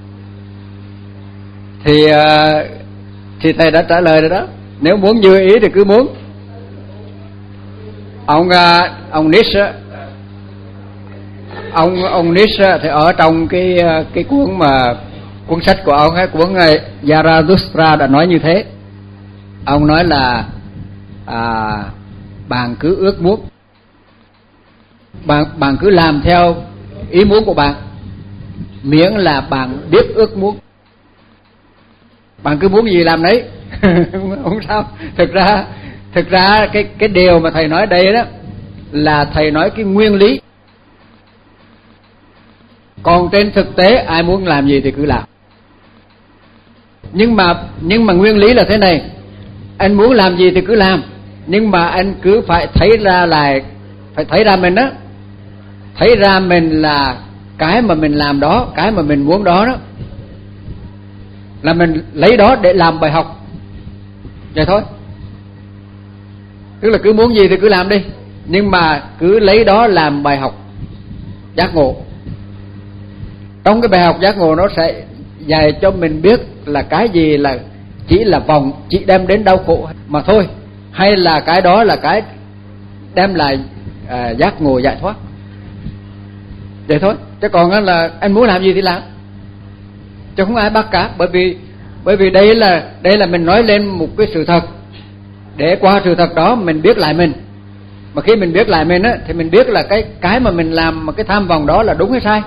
Thì thì thầy đã trả lời rồi đó. Nếu muốn như ý thì cứ muốn. Ông ông Nietzsche, ông ông Nietzsche thì ở trong cái cái cuốn mà cuốn sách của ông ấy, cuốn Zarathustra đã nói như thế. Ông nói là à, bạn cứ ước muốn, bạn bạn cứ làm theo ý muốn của bạn, miễn là bạn biết ước muốn. Bạn cứ muốn gì làm đấy. Không sao. Thực ra thực ra cái cái điều mà thầy nói đây đó là thầy nói cái nguyên lý. Còn trên thực tế ai muốn làm gì thì cứ làm. Nhưng mà nhưng mà nguyên lý là thế này. Anh muốn làm gì thì cứ làm, nhưng mà anh cứ phải thấy ra là phải thấy ra mình đó. Thấy ra mình là cái mà mình làm đó, cái mà mình muốn đó đó là mình lấy đó để làm bài học, vậy thôi. Tức là cứ muốn gì thì cứ làm đi, nhưng mà cứ lấy đó làm bài học giác ngộ. Trong cái bài học giác ngộ nó sẽ dạy cho mình biết là cái gì là chỉ là vòng, chỉ đem đến đau khổ mà thôi, hay là cái đó là cái đem lại à, giác ngộ giải thoát, vậy thôi. Chứ còn là anh muốn làm gì thì làm, chứ không ai bắt cả. Bởi vì bởi vì đây là đây là mình nói lên một cái sự thật, để qua sự thật đó mình biết lại mình. Mà khi mình biết lại mình á, thì mình biết là cái cái mà mình làm, mà cái tham vọng đó là đúng hay sai.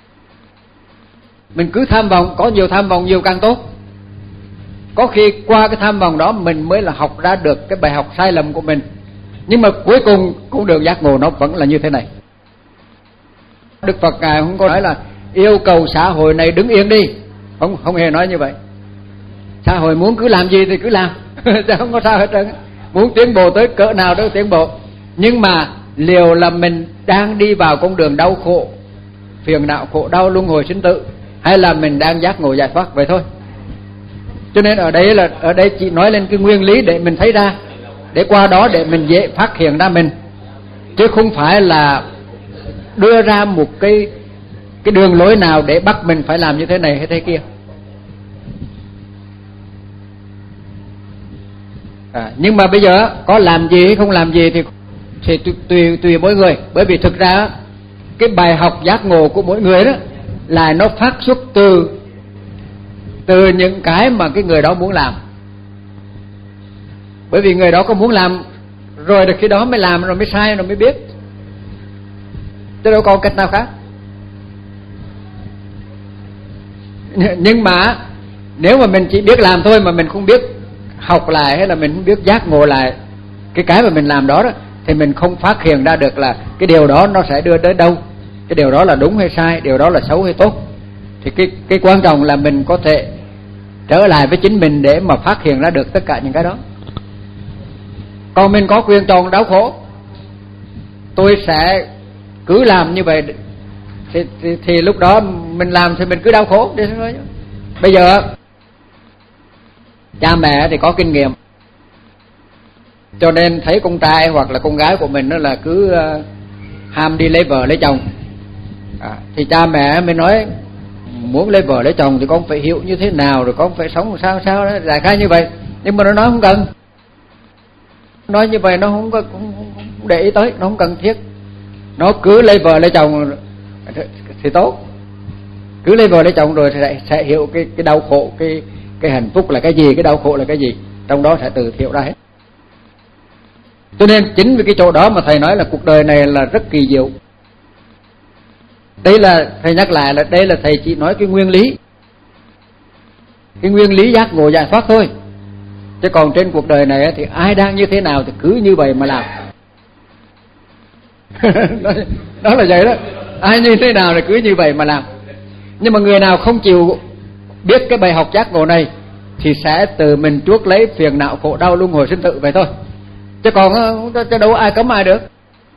Mình cứ tham vọng, có nhiều tham vọng nhiều càng tốt. Có khi qua cái tham vọng đó mình mới là học ra được cái bài học sai lầm của mình. Nhưng mà cuối cùng cũng được giác ngộ nó vẫn là như thế này. Đức Phật Ngài không có nói là yêu cầu xã hội này đứng yên đi, không không hề nói như vậy. Xã hội muốn cứ làm gì thì cứ làm, chứ không có sao hết trơn. Muốn tiến bộ tới cỡ nào đó tiến bộ, nhưng mà liệu là mình đang đi vào con đường đau khổ, phiền não khổ đau luân hồi sinh tử, hay là mình đang giác ngộ giải thoát, vậy thôi. Cho nên ở đây là ở đây chị nói lên cái nguyên lý để mình thấy ra, để qua đó để mình dễ phát hiện ra mình, chứ không phải là đưa ra một cái cái đường lối nào để bắt mình phải làm như thế này hay thế kia. À, nhưng mà bây giờ có làm gì hay không làm gì thì thì tùy tùy mỗi người. Bởi vì thực ra cái bài học giác ngộ của mỗi người đó là nó phát xuất từ từ những cái mà cái người đó muốn làm. Bởi vì người đó có muốn làm rồi được khi đó mới làm, rồi mới sai, rồi mới biết, chứ đâu còn cách nào khác. Nhưng mà nếu mà mình chỉ biết làm thôi, mà mình không biết học lại, hay là mình không biết giác ngộ lại cái cái mà mình làm đó, đó thì mình không phát hiện ra được là cái điều đó nó sẽ đưa tới đâu, cái điều đó là đúng hay sai, điều đó là xấu hay tốt. Thì cái cái quan trọng là mình có thể trở lại với chính mình để mà phát hiện ra được tất cả những cái đó. Còn mình có quyền chọn đau khổ, tôi sẽ cứ làm như vậy, thì, thì, thì lúc đó mình làm thì mình cứ đau khổ đi thôi. Bây giờ cha mẹ thì có kinh nghiệm, cho nên thấy con trai hoặc là con gái của mình đó là cứ uh, ham đi lấy vợ lấy chồng, à, thì cha mẹ mới nói muốn lấy vợ lấy chồng thì con phải hiểu như thế nào, rồi con phải sống sao sao đó, đại khái như vậy. Nhưng mà nó nói không cần, nói như vậy nó không có không, không, không để ý tới, nó không cần thiết. Nó cứ lấy vợ lấy chồng thì tốt, cứ lấy vợ lấy chồng rồi sẽ, sẽ hiểu cái cái đau khổ, cái cái hạnh phúc là cái gì, cái đau khổ là cái gì, trong đó sẽ tự hiểu ra hết. Cho nên chính vì cái chỗ đó mà thầy nói là cuộc đời này là rất kỳ diệu. Đây là thầy nhắc lại là đây là thầy chỉ nói cái nguyên lý, cái nguyên lý giác ngộ giải thoát thôi. Chứ còn trên cuộc đời này thì ai đang như thế nào thì cứ như vậy mà làm. đó, đó là vậy đó, ai như thế nào thì cứ như vậy mà làm. Nhưng mà người nào không chịu biết cái bài học giác ngộ này thì sẽ tự mình chuốc lấy phiền não khổ đau luân hồi sinh tử vậy thôi. Chứ còn chứ đâu ai cấm ai được.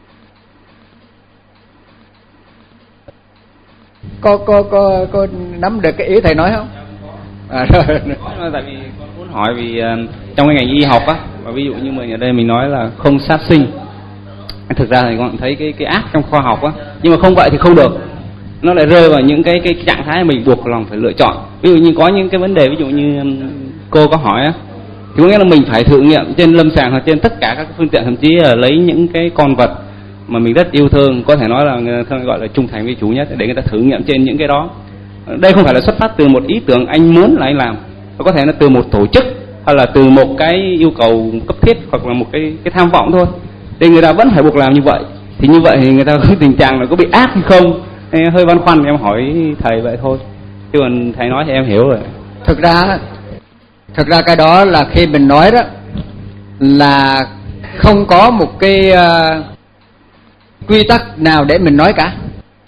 Có có có có nắm được cái ý thầy nói không? À, rồi. Tại vì con muốn hỏi vì uh, trong cái ngành y học á, và ví dụ như mình ở đây mình nói là không sát sinh, thực ra thì con thấy cái cái ác trong khoa học á, nhưng mà không vậy thì không được, nó lại rơi vào những cái cái trạng thái mình buộc lòng phải lựa chọn. Ví dụ như có những cái vấn đề, ví dụ như cô có hỏi á, thì có nghĩa là mình phải thử nghiệm trên lâm sàng hoặc trên tất cả các phương tiện, thậm chí là lấy những cái con vật mà mình rất yêu thương, có thể nói là người ta gọi là trung thành với chủ nhất, để người ta thử nghiệm trên những cái đó. Đây không phải là xuất phát từ một ý tưởng anh muốn là anh làm, có thể là từ một tổ chức hay là từ một cái yêu cầu cấp thiết hoặc là một cái cái tham vọng thôi, thì người ta vẫn phải buộc làm như vậy. Thì như vậy thì người ta có tình trạng là có bị ác hay không, hơi băn khoăn, em hỏi thầy vậy thôi, chứ còn thầy nói thì em hiểu rồi. Thực ra thực ra cái đó là khi mình nói đó là không có một cái uh, quy tắc nào để mình nói cả.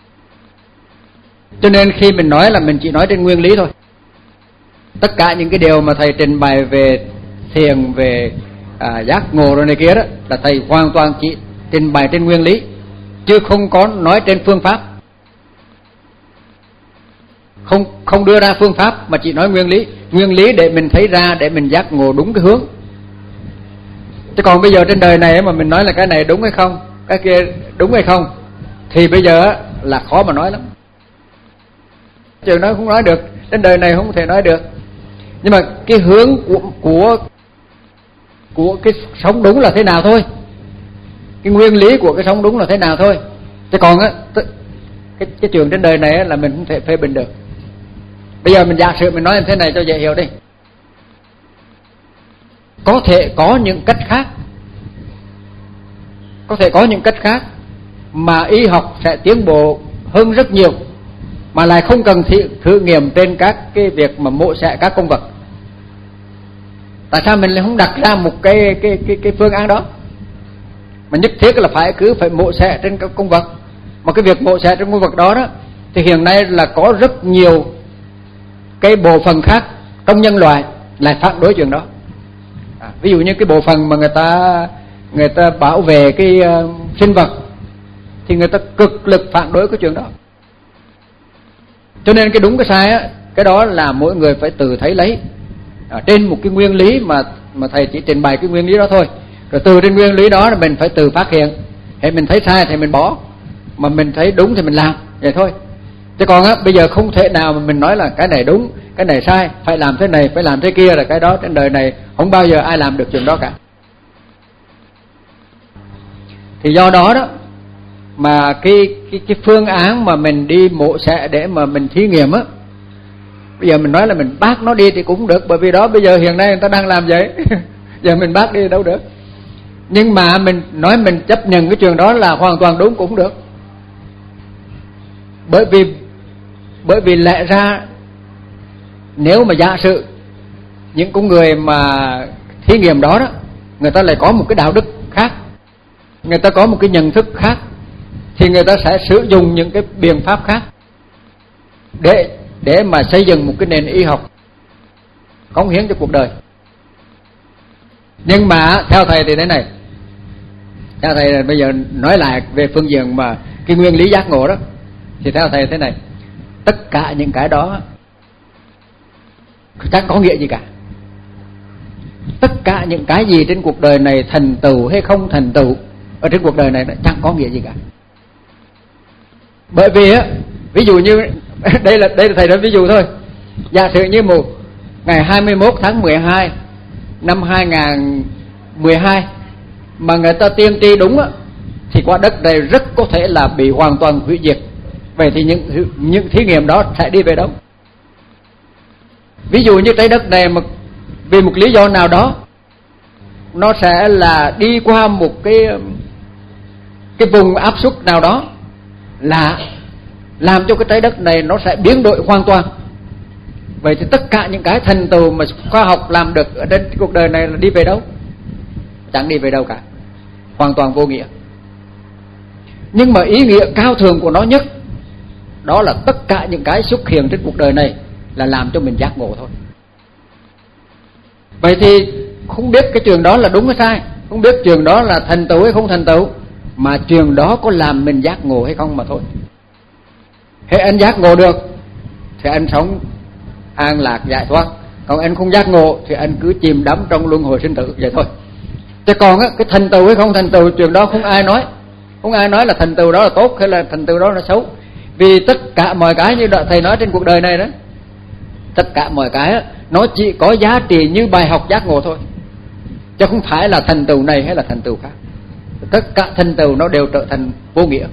Cho nên khi mình nói là mình chỉ nói trên nguyên lý thôi. Tất cả những cái điều mà thầy trình bày về thiền, về à, giác ngộ rồi này kia đó, là thầy hoàn toàn chỉ trình bày trên nguyên lý, chứ không có nói trên phương pháp. Không không đưa ra phương pháp mà chỉ nói nguyên lý. nguyên lý để mình thấy ra, để mình giác ngộ đúng cái hướng. Chứ còn bây giờ trên đời này mà mình nói là cái này đúng hay không, cái kia đúng hay không, thì bây giờ là khó mà nói lắm. Chuyện nói không nói được, trên đời này không thể nói được. Nhưng mà cái hướng của của của cái sống đúng là thế nào thôi, cái nguyên lý của cái sống đúng là thế nào thôi. Chứ còn á, cái cái chuyện trên đời này là mình không thể phê bình được. Bây giờ mình giả sử mình nói như thế này cho dễ hiểu đi. Có thể có những cách khác, có thể có những cách khác mà y học sẽ tiến bộ hơn rất nhiều, mà lại không cần thử, thử nghiệm trên các cái việc mà mổ xẻ các con vật. Tại sao mình lại không đặt ra một cái cái cái cái phương án đó mà nhất thiết là phải cứ phải mổ xẻ trên các con vật? Mà cái việc mổ xẻ trên con vật đó đó thì hiện nay là có rất nhiều cái bộ phận khác trong nhân loại lại phản đối chuyện đó. À, ví dụ như cái bộ phận mà người ta người ta bảo vệ cái uh, sinh vật thì người ta cực lực phản đối cái chuyện đó. Cho nên cái đúng cái sai á, cái đó là mỗi người phải tự thấy lấy à, trên một cái nguyên lý mà mà thầy chỉ trình bày cái nguyên lý đó thôi. Rồi từ trên nguyên lý đó là mình phải tự phát hiện. Hệ mình thấy sai thì mình bỏ, mà mình thấy đúng thì mình làm, vậy thôi. Chứ còn á, bây giờ không thể nào mà mình nói là cái này đúng, cái này sai, phải làm thế này, phải làm thế kia, là cái đó trên đời này không bao giờ ai làm được chuyện đó cả. Thì do đó đó mà cái cái cái phương án mà mình đi mổ xẻ để mà mình thí nghiệm á, bây giờ mình nói là mình bác nó đi thì cũng được, bởi vì đó bây giờ hiện nay người ta đang làm vậy. Giờ mình bác đi đâu được. Nhưng mà mình nói mình chấp nhận cái chuyện đó là hoàn toàn đúng cũng được. Bởi vì bởi vì lẽ ra nếu mà giả sử những con người mà thí nghiệm đó đó, người ta lại có một cái đạo đức khác, người ta có một cái nhận thức khác, thì người ta sẽ sử dụng những cái biện pháp khác để để mà xây dựng một cái nền y học cống hiến cho cuộc đời. Nhưng mà theo thầy thì thế này, theo thầy là bây giờ nói lại về phương diện mà cái nguyên lý giác ngộ đó, thì theo thầy thế này, tất cả những cái đó chẳng có nghĩa gì cả. Tất cả những cái gì trên cuộc đời này, thành tựu hay không thành tựu ở trên cuộc đời này chẳng có nghĩa gì cả. Bởi vì á, ví dụ như đây là đây là thầy nói ví dụ thôi. Giả sử như một ngày hai mươi mốt tháng mười hai năm hai nghìn mười hai mà người ta tiên tri đúng á, thì quả đất này rất có thể là bị hoàn toàn hủy diệt. Vậy thì những những thí nghiệm đó sẽ đi về đâu? Ví dụ như trái đất này mà vì một lý do nào đó nó sẽ là đi qua một cái cái vùng áp suất nào đó, là làm cho cái trái đất này nó sẽ biến đổi hoàn toàn. Vậy thì tất cả những cái thành tựu mà khoa học làm được ở trên cuộc đời này là đi về đâu? Chẳng đi về đâu cả, hoàn toàn vô nghĩa. Nhưng mà ý nghĩa cao thượng của nó nhất đó là tất cả những cái xuất hiện trên cuộc đời này là làm cho mình giác ngộ thôi. Vậy thì không biết cái chuyện đó là đúng hay sai, không biết chuyện đó là thành tựu hay không thành tựu, mà chuyện đó có làm mình giác ngộ hay không mà thôi. Hễ anh giác ngộ được thì anh sống an lạc giải thoát, còn anh không giác ngộ thì anh cứ chìm đắm trong luân hồi sinh tử vậy thôi. Chứ còn á, cái thành tựu hay không thành tựu, chuyện đó không ai nói, không ai nói là thành tựu đó là tốt hay là thành tựu đó là xấu. Vì tất cả mọi cái như thầy nói trên cuộc đời này đó, tất cả mọi cái đó, nó chỉ có giá trị như bài học giác ngộ thôi, chứ không phải là thành tựu này hay là thành tựu khác. Tất cả thành tựu nó đều trở thành vô nghĩa.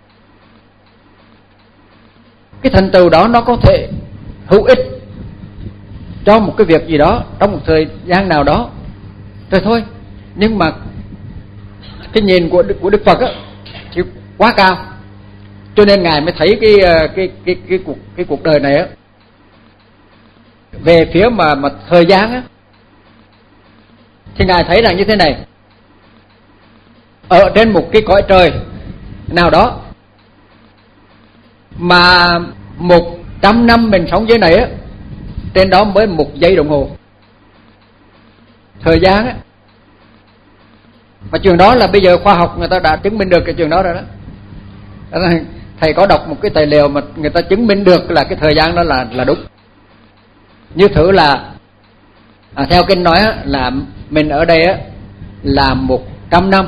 Cái thành tựu đó nó có thể hữu ích cho một cái việc gì đó trong một thời gian nào đó rồi thôi, nhưng mà cái nhìn của Đức, của Đức Phật á thì quá cao, cho nên ngài mới thấy cái cái cái cái, cái cuộc cái cuộc đời này á về phía mà mà thời gian á, thì ngài thấy rằng như thế này: ở trên một cái cõi trời nào đó mà một trăm năm mình sống dưới này á, trên đó mới một giây đồng hồ thời gian á. Mà chuyện đó là bây giờ khoa học người ta đã chứng minh được cái chuyện đó rồi đó. Đó là thầy có đọc một cái tài liệu mà người ta chứng minh được là cái thời gian đó là là đúng. Như thử là à, theo kinh nói á, là mình ở đây á, là một trăm năm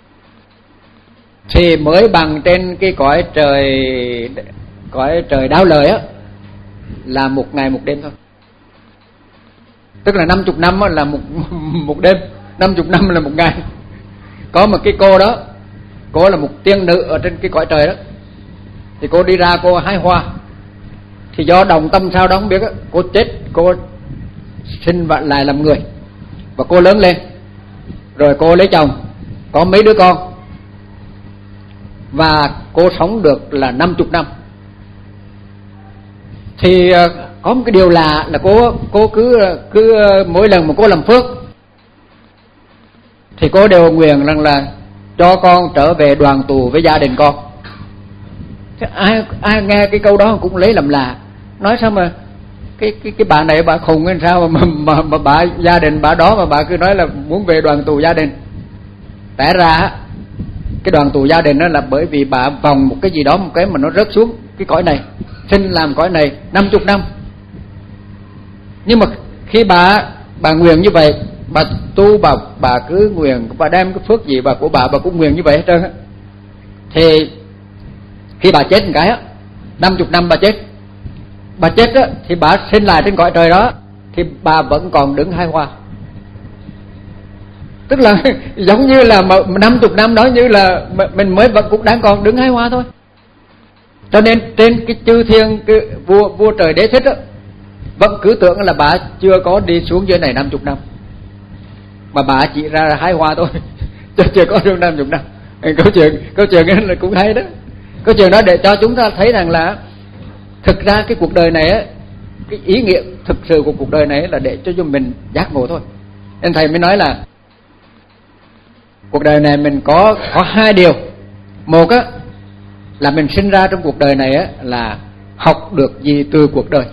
thì mới bằng trên cái cõi trời cõi trời đáo lời á là một ngày một đêm thôi. Tức là năm chục năm á, là một một đêm, năm chục năm là một ngày. Có một cái cô đó, cô là một tiên nữ ở trên cái cõi trời đó, thì cô đi ra cô hái hoa, thì do đồng tâm sao đó không biết á, cô chết, cô sinh lại làm người, và cô lớn lên, rồi cô lấy chồng, có mấy đứa con, và cô sống được là năm chục năm. Thì có một cái điều lạ là cô cô cứ cứ mỗi lần mà cô làm phước thì cô đều nguyện rằng là cho con trở về đoàn tụ với gia đình con. Thế ai ai nghe cái câu đó cũng lấy làm lạ, nói sao mà cái cái cái bà này bà khùng hay sao mà mà, mà bà gia đình bà đó mà bà cứ nói là muốn về đoàn tụ gia đình. Té ra cái đoàn tụ gia đình đó là bởi vì bà vòng một cái gì đó, một cái mà nó rớt xuống cái cõi này, sinh làm cõi này năm chục năm. Nhưng mà khi bà bà nguyện như vậy, bà tu, bà bà cứ nguyện, bà đem cái phước gì bà của bà bà cũng nguyện như vậy hết trơn á, thì khi bà chết một cái á, năm chục năm bà chết, bà chết á thì bà sinh lại trên cõi trời đó, thì bà vẫn còn đứng hái hoa. Tức là giống như là năm chục năm đó như là mình mới vẫn cũng đang còn đứng hái hoa thôi. Cho nên trên cái chư thiên, cái vua vua trời đế thích á, vẫn cứ tưởng là bà chưa có đi xuống dưới này năm chục năm, mà bà chỉ ra hái hoa thôi, chứ chưa có xuống năm chục năm. Câu chuyện câu chuyện ấy là cũng hay đó. Câu chuyện đó để cho chúng ta thấy rằng là thực ra cái cuộc đời này á, cái ý nghĩa thực sự của cuộc đời này là để cho chúng mình giác ngộ thôi. Nên thầy mới nói là cuộc đời này mình có có hai điều. Một á là mình sinh ra trong cuộc đời này á là học được gì từ cuộc đời,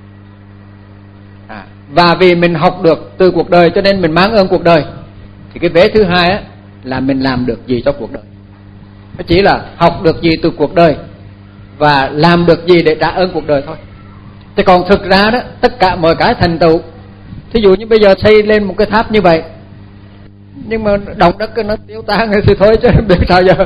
à, và vì mình học được từ cuộc đời cho nên mình mang ơn cuộc đời. Thì cái vế thứ hai á là mình làm được gì cho cuộc đời. Nó chỉ là học được gì từ cuộc đời và làm được gì để trả ơn cuộc đời thôi. Thì còn thực ra đó, tất cả mọi cái thành tựu, thí dụ như bây giờ xây lên một cái tháp như vậy, nhưng mà động đất nó tiêu tan thì thôi chứ biết sao giờ.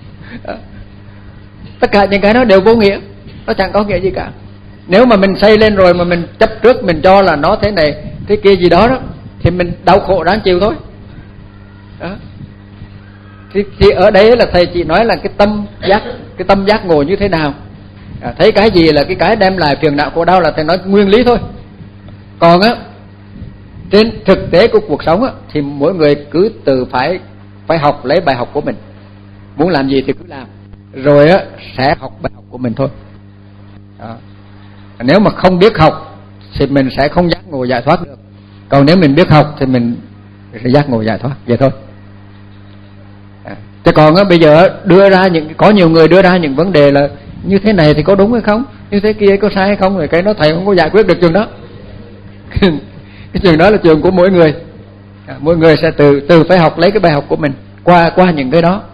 Tất cả những cái đó đều vô nghĩa, nó chẳng có nghĩa gì cả. Nếu mà mình xây lên rồi mà mình chấp trước, mình cho là nó thế này thế kia gì đó đó, thì mình đau khổ đáng chịu thôi đó. Thì, thì ở đây là thầy chỉ nói là cái tâm giác, cái tâm giác ngộ như thế nào, à, thấy cái gì là cái cái đem lại phiền não khổ đau là thầy nói nguyên lý thôi. Còn á trên thực tế của cuộc sống á, thì mỗi người cứ tự phải phải học lấy bài học của mình, muốn làm gì thì cứ làm, rồi á sẽ học bài học của mình thôi đó. Nếu mà không biết học thì mình sẽ không giác ngộ giải thoát được, còn nếu mình biết học thì mình sẽ giác ngộ giải thoát vậy thôi. À, thế còn á bây giờ đưa ra những, có nhiều người đưa ra những vấn đề là như thế này thì có đúng hay không, như thế kia có sai hay không, rồi cái nó thầy không có giải quyết được chuyện đó. Cái chuyện đó là chuyện của mỗi người, à, mỗi người sẽ từ từ phải học lấy cái bài học của mình qua qua những cái đó.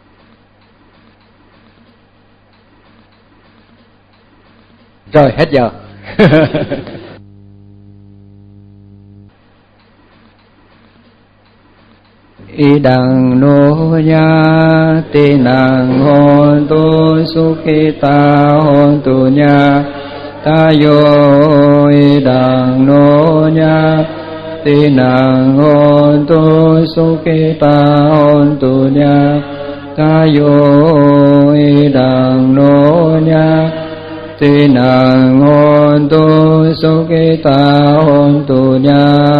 Rồi hết giờ. Idang no ya te nang hon tu sukhita hon tu nya tayo idang no ya te nang hon tu sukhita hon tu nya tayo idang no ya te nang hon tu sukhita hon tu nya